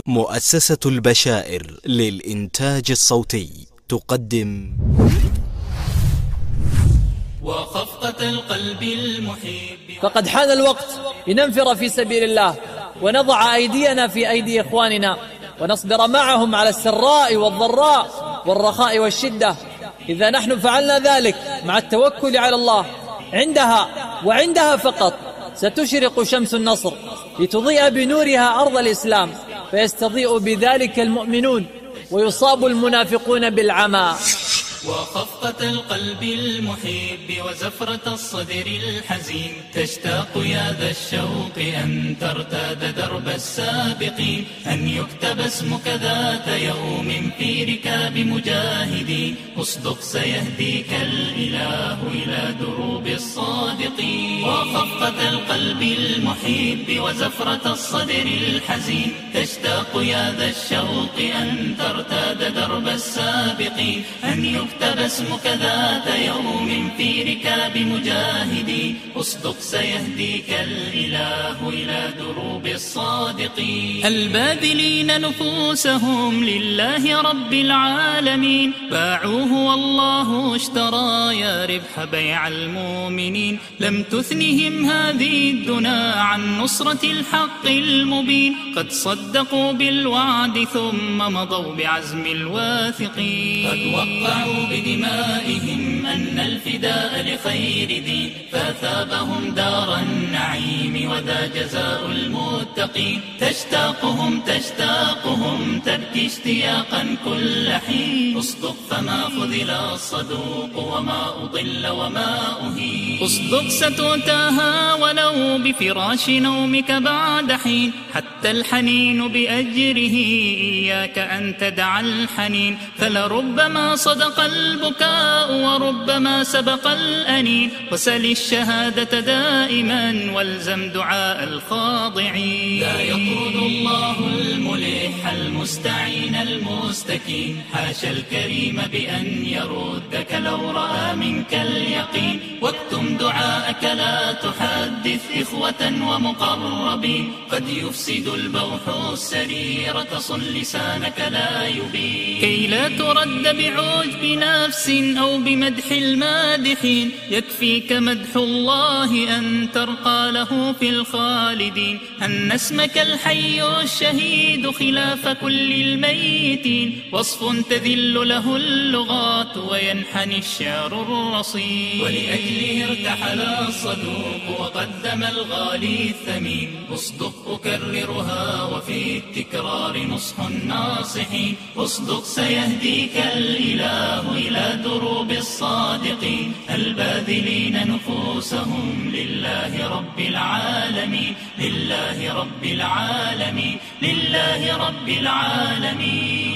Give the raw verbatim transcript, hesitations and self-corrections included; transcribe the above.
مؤسسة البشائر للإنتاج الصوتي تقدم وخفقة القلب المحب. فقد حان الوقت لننفر في سبيل الله ونضع أيدينا في أيدي إخواننا ونصبر معهم على السراء والضراء والرخاء والشدة. إذا نحن فعلنا ذلك مع التوكل على الله عندها وعندها فقط ستشرق شمس النصر لتضيء بنورها أرض الإسلام، فيستضيء بذلك المؤمنون ويصاب المنافقون بالعمى. وخفقة القلب المحب وزفرة الصدر الحزين، تشتاق يا ذا الشوق أن ترتاد درب السابقين، أن يكتب اسمك ذات يوم في ركاب مجاهدين. اصدق سيهديك الإله إلى دروب الصادقين. وخفقة القلب المحب وزفرة الصدر الحزين، تشتاق يا ذا الشوق أن ترتاد درب السابقين، أن يكتب اسمك ذات يوم في ركاب مجاهدين. اصدق سيهديك الإله إلى دروب الصادقين. الباذلين نفوسهم لله رب العالمين، باعوه والله اشترى يا ربح بيع المؤمنين. لم تثنهم هذه الدنا عن نصرة الحق المبين، قد صدقوا بالوعد ثم مضوا بعزم الواثقين. قد وقعوا بدمائهم أن الفداء لخير دين، فأثابهم دار النعيم وذا جزاء المتقين. تشتاقهم تشتاقهم تبكي اشتياقا كل حين. اصدق فما خذل الصدوق وما أضل وما أهين. اصدق ستؤتاها ولو بفراش نومك بعد حين، حتى الحنين بأجره إياك أن تدع الحنين. فلربما صدق البكاء وربما سبق الأنين، وسل الشهادة دائما والزم دعاء الخاضعين. لا يطرد الله الملح المستعين المستكين، حاشا الكريم بأن يردك لو رأى منك اليقين. واكتم دعاءك لا تحدث إخوة ومقربين، قد يفسد البوح السريرة صن لسانك لا يبين. كي لا ترد بعجب نفس أو بمدح المادحين، يكفيك مدح الله أن ترقى له في الخالدين. أن اسمك الحي الشهيد خلاف كل الميتين، وصف تذل له اللغات وينحني الشعر الرصين. ولأجله ارتحل الصدوق وقدم الغالي الثمين. اصدق أكررها وفي التكرار نصح الناصحين. اصدق سيهديك الإله إلى دروب الصادقين، الباذلين نفوسهم لله رب العالمين. لله رب العالمين لله رب العالمين.